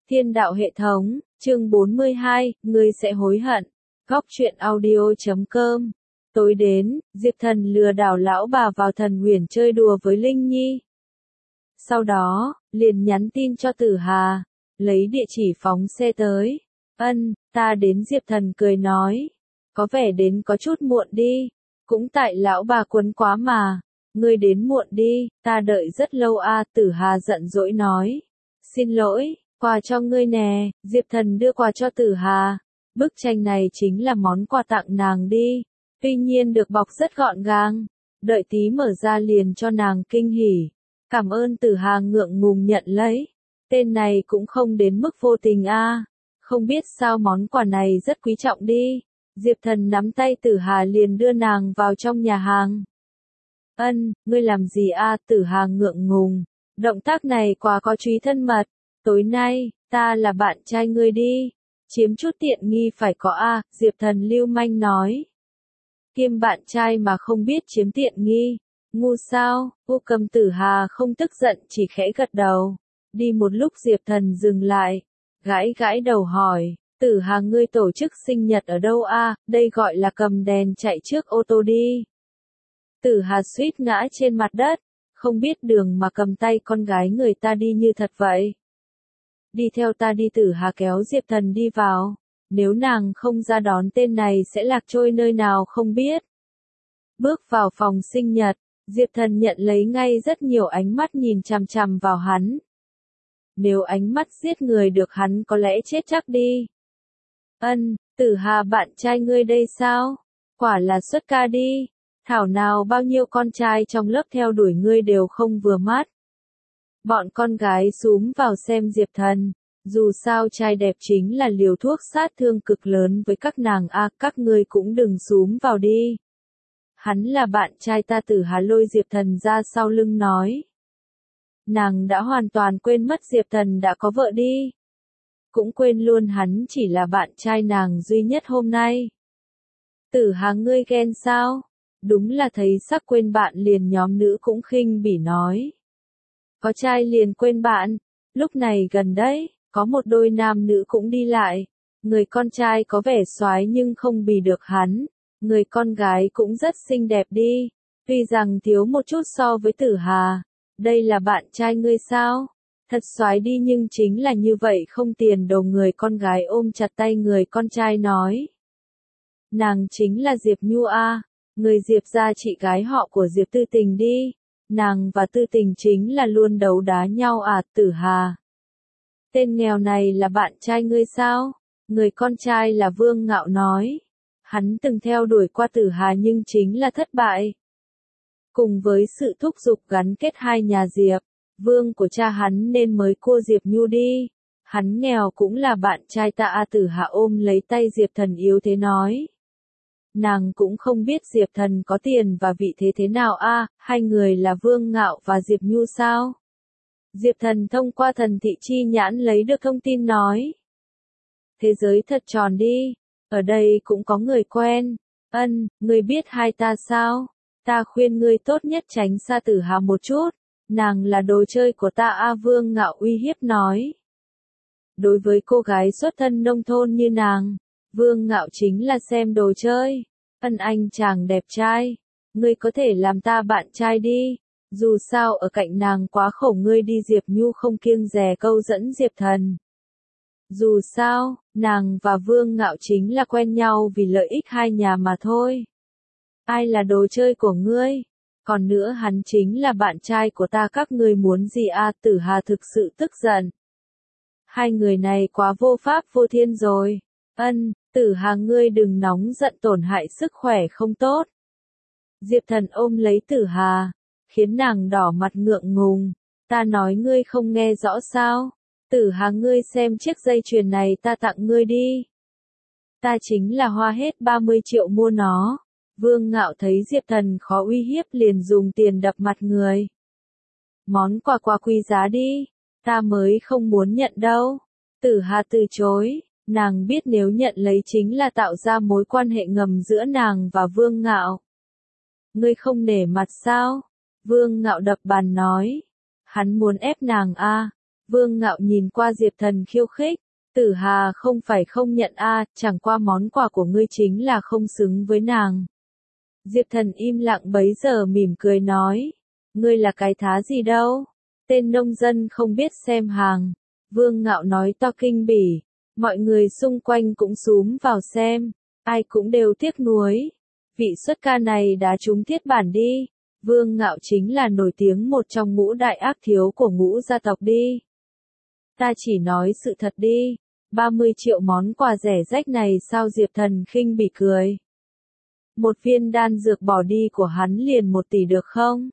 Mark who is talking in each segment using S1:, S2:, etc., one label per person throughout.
S1: Thiên đạo hệ thống, chương 42, ngươi sẽ hối hận. Góc truyện audio.com. Tối đến, Diệp Thần lừa đảo lão bà vào Thần Huyền chơi đùa với Linh Nhi. Sau đó, liền nhắn tin cho Tử Hà, lấy địa chỉ phóng xe tới. Ta đến. Diệp Thần cười nói. Có vẻ đến có chút muộn đi. Cũng tại lão bà quấn quá mà. Ngươi đến muộn đi, ta đợi rất lâu a. Tử Hà giận dỗi nói. Xin lỗi, quà cho ngươi nè. Diệp Thần đưa quà cho Tử Hà. Bức tranh này chính là món quà tặng nàng đi. Tuy nhiên được bọc rất gọn gàng. Đợi tí mở ra liền cho nàng kinh hỉ. Cảm ơn. Tử Hà ngượng ngùng nhận lấy. Tên này cũng không đến mức vô tình a. Không biết sao món quà này rất quý trọng đi. Diệp Thần nắm tay Tử Hà liền đưa nàng vào trong nhà hàng. Ngươi làm gì a? Tử Hà ngượng ngùng. Động tác này quá có chú ý thân mật. Tối nay, ta là bạn trai ngươi đi. Chiếm chút tiện nghi phải có a. Diệp Thần lưu manh nói. Kiêm bạn trai mà không biết chiếm tiện nghi. Ngu sao? Cầm. Tử Hà không tức giận chỉ khẽ gật đầu. Đi một lúc Diệp Thần dừng lại. Gãi gãi đầu hỏi. Tử Hà, ngươi tổ chức sinh nhật ở đâu a? Đây gọi là cầm đèn chạy trước ô tô đi. Tử Hà suýt ngã trên mặt đất. Không biết đường mà cầm tay con gái người ta đi như thật vậy. Đi theo ta đi. Tử Hà kéo Diệp Thần đi vào. Nếu nàng không ra đón tên này sẽ lạc trôi nơi nào không biết. Bước vào phòng sinh nhật, Diệp Thần nhận lấy ngay rất nhiều ánh mắt nhìn chằm chằm vào hắn. Nếu ánh mắt giết người được hắn có lẽ chết chắc đi. Tử Hà, bạn trai ngươi đây sao? Quả là xuất ca đi. Thảo nào bao nhiêu con trai trong lớp theo đuổi ngươi đều không vừa mắt. Bọn con gái xúm vào xem Diệp Thần. Dù sao trai đẹp chính là liều thuốc sát thương cực lớn với các nàng a. Các ngươi cũng đừng xúm vào đi. Hắn là bạn trai ta. Tử Hà lôi Diệp Thần ra sau lưng nói. Nàng đã hoàn toàn quên mất Diệp Thần đã có vợ đi. Cũng quên luôn hắn chỉ là bạn trai nàng duy nhất hôm nay. Tử Hà, ngươi ghen sao? Đúng là thấy sắc quên bạn liền. Nhóm nữ cũng khinh bỉ nói. Có trai liền quên bạn. Lúc này gần đấy, có một đôi nam nữ cũng đi lại. Người con trai có vẻ soái nhưng không bì được hắn. Người con gái cũng rất xinh đẹp đi. Tuy rằng thiếu một chút so với Tử Hà. Đây là bạn trai ngươi sao? Thật soái đi nhưng chính là như vậy không tiền đồ. Người con gái ôm chặt tay người con trai nói. Nàng chính là Diệp Nhu a. Người Diệp gia chị gái họ của Diệp Tư Tình đi. Nàng và Tư Tình chính là luôn đấu đá nhau à. Tử Hà. Tên nghèo này là bạn trai ngươi sao? Người con trai là Vương Ngạo nói. Hắn từng theo đuổi qua Tử Hà nhưng chính là thất bại. Cùng với sự thúc giục gắn kết hai nhà Diệp, Vương của cha hắn nên mới cua Diệp Nhu đi. Hắn nghèo cũng là bạn trai ta a. Tử Hà ôm lấy tay Diệp Thần yếu thế nói. Nàng cũng không biết Diệp Thần có tiền và vị thế thế nào a. Hai người là Vương Ngạo và Diệp Nhu sao? Diệp Thần thông qua thần thị chi nhãn lấy được thông tin nói. Thế giới thật tròn đi. Ở đây cũng có người quen. Ngươi biết hai ta sao? Ta khuyên ngươi tốt nhất tránh xa Tử Hà một chút. Nàng là đồ chơi của ta a. Vương Ngạo uy hiếp nói. Đối với cô gái xuất thân nông thôn như nàng, Vương Ngạo chính là xem đồ chơi. Anh chàng đẹp trai. Ngươi có thể làm ta bạn trai đi. Dù sao ở cạnh nàng quá khổ. Ngươi đi. Diệp Nhu không kiêng dè câu dẫn Diệp Thần. Dù sao, nàng và Vương Ngạo chính là quen nhau vì lợi ích hai nhà mà thôi. Ai là đồ chơi của ngươi? Còn nữa hắn chính là bạn trai của ta. Các ngươi muốn gì a? Tử Hà thực sự tức giận. Hai người này quá vô pháp vô thiên rồi. Tử Hà, ngươi đừng nóng giận tổn hại sức khỏe không tốt. Diệp Thần ôm lấy Tử Hà, khiến nàng đỏ mặt ngượng ngùng. Ta nói ngươi không nghe rõ sao? Tử Hà, ngươi xem chiếc dây chuyền này ta tặng ngươi đi. Ta chính là hoa hết 30 triệu mua nó. Vương Ngạo thấy Diệp Thần khó uy hiếp liền dùng tiền đập mặt người. Món quà quý giá đi. Ta mới không muốn nhận đâu. Tử Hà từ chối. Nàng biết nếu nhận lấy chính là tạo ra mối quan hệ ngầm giữa nàng và Vương Ngạo. Ngươi không nể mặt sao? Vương Ngạo đập bàn nói. Hắn muốn ép nàng a. Vương Ngạo nhìn qua Diệp Thần khiêu khích. Tử Hà không phải không nhận chẳng qua món quà của ngươi chính là không xứng với nàng. Diệp Thần im lặng bấy giờ mỉm cười nói. Ngươi là cái thá gì đâu? Tên nông dân không biết xem hàng. Vương Ngạo nói to kinh bỉ. Mọi người xung quanh cũng xúm vào xem. Ai cũng đều tiếc nuối. Vị xuất ca này đã trúng thiết bản đi. Vương Ngạo chính là nổi tiếng một trong ngũ đại ác thiếu của ngũ gia tộc đi. Ta chỉ nói sự thật đi. 30 triệu món quà rẻ rách này sao? Diệp Thần khinh bỉ cười. Một viên đan dược bỏ đi của hắn liền 1 tỷ được không?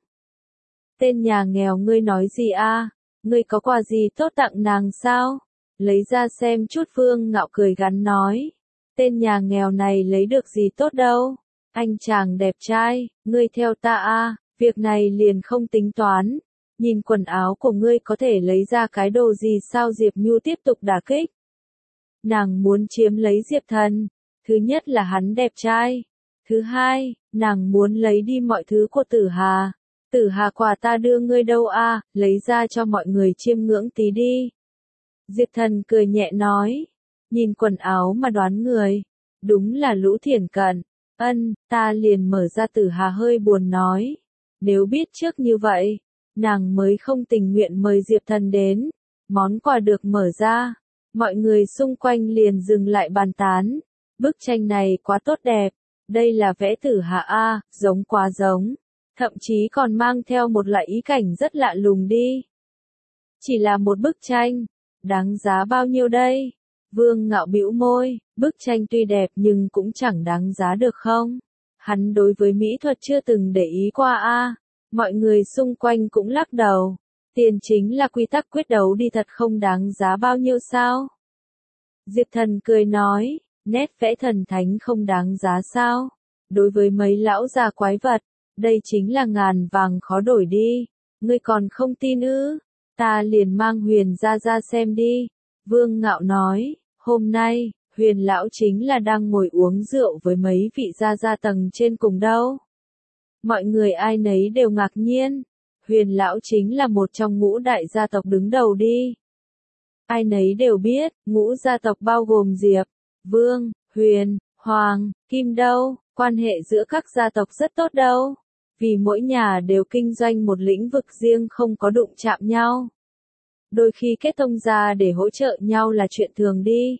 S1: Tên nhà nghèo ngươi nói gì Ngươi có quà gì tốt tặng nàng sao? Lấy ra xem chút. Vương Ngạo cười gắn nói. Tên nhà nghèo này lấy được gì tốt đâu. Anh chàng đẹp trai, ngươi theo ta việc này liền không tính toán. Nhìn quần áo của ngươi có thể lấy ra cái đồ gì sao? Diệp Nhu tiếp tục đả kích. Nàng muốn chiếm lấy Diệp Thần. Thứ nhất là hắn đẹp trai. Thứ hai, nàng muốn lấy đi mọi thứ của Tử Hà. Tử Hà quà ta đưa ngươi đâu lấy ra cho mọi người chiêm ngưỡng tí đi. Diệp Thần cười nhẹ nói. Nhìn quần áo mà đoán người. Đúng là lũ thiển cận. Ta liền mở ra. Tử Hà hơi buồn nói. Nếu biết trước như vậy, nàng mới không tình nguyện mời Diệp Thần đến. Món quà được mở ra. Mọi người xung quanh liền dừng lại bàn tán. Bức tranh này quá tốt đẹp. Đây là vẽ Tử Hà giống quá giống. Thậm chí còn mang theo một loại ý cảnh rất lạ lùng đi. Chỉ là một bức tranh. Đáng giá bao nhiêu đây? Vương Ngạo bĩu môi. Bức tranh tuy đẹp nhưng cũng chẳng đáng giá được không? Hắn đối với mỹ thuật chưa từng để ý qua Mọi người xung quanh cũng lắc đầu. Tiền chính là quy tắc quyết đấu đi, thật không đáng giá bao nhiêu sao? Diệp Thần cười nói. Nét vẽ thần thánh không đáng giá sao? Đối với mấy lão già quái vật, đây chính là ngàn vàng khó đổi đi. Ngươi còn không tin ư? Ta liền mang Huyền ra xem đi. Vương Ngạo nói. Hôm nay, Huyền lão chính là đang ngồi uống rượu với mấy vị gia tầng trên cùng đâu. Mọi người ai nấy đều ngạc nhiên. Huyền lão chính là một trong ngũ đại gia tộc đứng đầu đi. Ai nấy đều biết, ngũ gia tộc bao gồm Diệp, Vương, Huyền, Hoàng, Kim đâu, quan hệ giữa các gia tộc rất tốt đâu. Vì mỗi nhà đều kinh doanh một lĩnh vực riêng không có đụng chạm nhau. Đôi khi kết thông gia để hỗ trợ nhau là chuyện thường đi.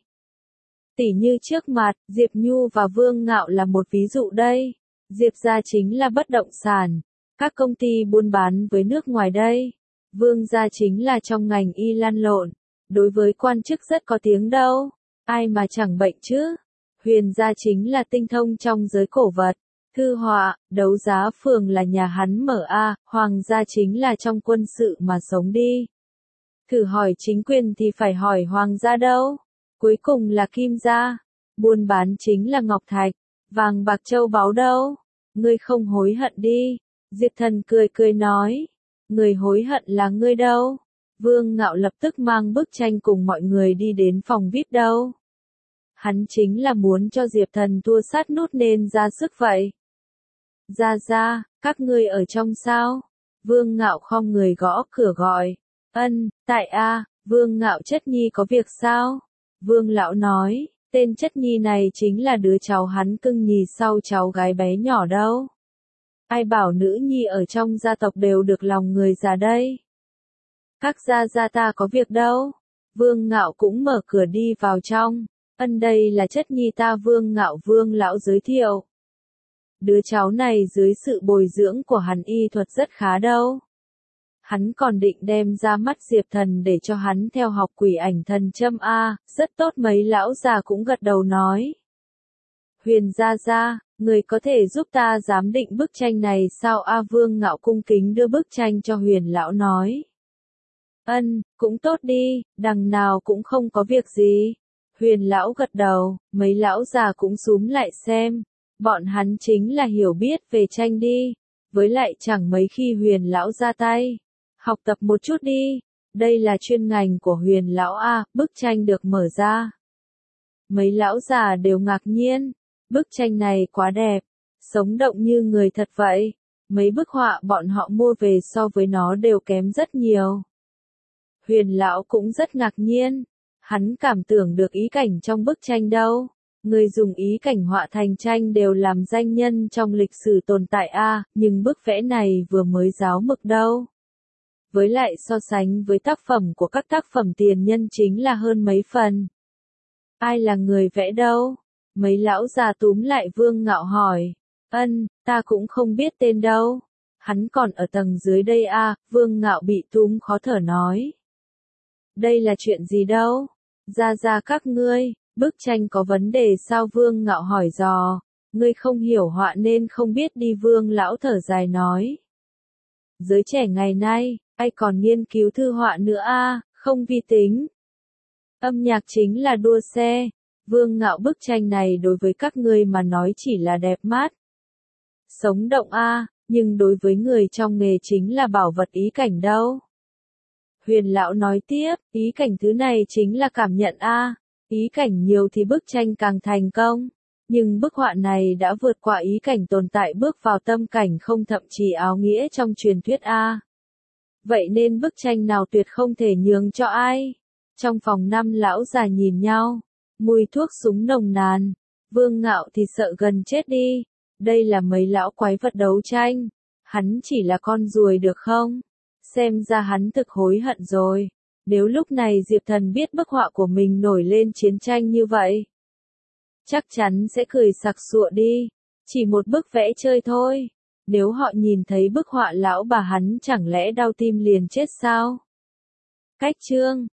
S1: Tỉ như trước mặt, Diệp Nhu và Vương Ngạo là một ví dụ đây. Diệp gia chính là bất động sản, các công ty buôn bán với nước ngoài đây. Vương gia chính là trong ngành y lăn lộn, đối với quan chức rất có tiếng đâu. Ai mà chẳng bệnh chứ? Huyền gia chính là tinh thông trong giới cổ vật, thư họa, đấu giá phường là nhà hắn mở Hoàng gia chính là trong quân sự mà sống đi. Thử hỏi chính quyền thì phải hỏi Hoàng gia đâu. Cuối cùng là Kim gia, buôn bán chính là ngọc thạch, vàng bạc châu báu đâu. Ngươi không hối hận đi. Diệp Thần cười nói. Người hối hận là ngươi đâu. Vương Ngạo lập tức mang bức tranh cùng mọi người đi đến phòng VIP đâu. Hắn chính là muốn cho Diệp Thần thua sát nút nên ra sức vậy. Ra, các ngươi ở trong sao? Vương Ngạo khom người gõ cửa gọi. Tại Vương Ngạo chất nhi có việc sao? Vương lão nói, tên chất nhi này chính là đứa cháu hắn cưng nhì sau cháu gái bé nhỏ đâu. Ai bảo nữ nhi ở trong gia tộc đều được lòng người già đây. Các gia ta có việc đâu. Vương Ngạo cũng mở cửa đi vào trong. Đây là chất nhi ta. Vương Ngạo Vương lão giới thiệu. Đứa cháu này dưới sự bồi dưỡng của hắn y thuật rất khá đâu. Hắn còn định đem ra mắt Diệp Thần để cho hắn theo học quỷ ảnh thần châm rất tốt. Mấy lão già cũng gật đầu nói. Huyền gia, người có thể giúp ta giám định bức tranh này sao? Vương Ngạo cung kính đưa bức tranh cho Huyền lão nói. Cũng tốt đi, đằng nào cũng không có việc gì. Huyền lão gật đầu, mấy lão già cũng xúm lại xem. Bọn hắn chính là hiểu biết về tranh đi. Với lại chẳng mấy khi Huyền lão ra tay. Học tập một chút đi. Đây là chuyên ngành của Huyền lão bức tranh được mở ra. Mấy lão già đều ngạc nhiên. Bức tranh này quá đẹp. Sống động như người thật vậy. Mấy bức họa bọn họ mua về so với nó đều kém rất nhiều. Huyền lão cũng rất ngạc nhiên. Hắn cảm tưởng được ý cảnh trong bức tranh đâu. Người dùng ý cảnh họa thành tranh đều làm danh nhân trong lịch sử tồn tại nhưng bức vẽ này vừa mới ráo mực đâu. Với lại so sánh với tác phẩm của các tác phẩm tiền nhân chính là hơn mấy phần. Ai là người vẽ đâu? Mấy lão già túm lại Vương Ngạo hỏi. Ta cũng không biết tên đâu. Hắn còn ở tầng dưới đây Vương Ngạo bị túm khó thở nói. Đây là chuyện gì đâu? Ra các ngươi, bức tranh có vấn đề sao? Vương Ngạo hỏi dò. Ngươi không hiểu họa nên không biết đi. Vương lão thở dài nói. Giới trẻ ngày nay, ai còn nghiên cứu thư họa nữa không vi tính. Âm nhạc chính là đua xe. Vương Ngạo bức tranh này đối với các ngươi mà nói chỉ là đẹp mắt. Sống động nhưng đối với người trong nghề chính là bảo vật ý cảnh đâu. Huyền lão nói tiếp, ý cảnh thứ này chính là cảm nhận ý cảnh nhiều thì bức tranh càng thành công. Nhưng bức họa này đã vượt qua ý cảnh tồn tại bước vào tâm cảnh không thậm chí áo nghĩa trong truyền thuyết Vậy nên bức tranh nào tuyệt không thể nhường cho ai. Trong phòng 5 lão già nhìn nhau, mùi thuốc súng nồng nàn. Vương Ngạo thì sợ gần chết đi. Đây là mấy lão quái vật đấu tranh. Hắn chỉ là con ruồi được không? Xem ra hắn thực hối hận rồi. Nếu lúc này Diệp Thần biết bức họa của mình nổi lên chiến tranh như vậy, chắc chắn sẽ cười sặc sụa đi. Chỉ một bức vẽ chơi thôi. Nếu họ nhìn thấy bức họa lão bà hắn chẳng lẽ đau tim liền chết sao? Cách chương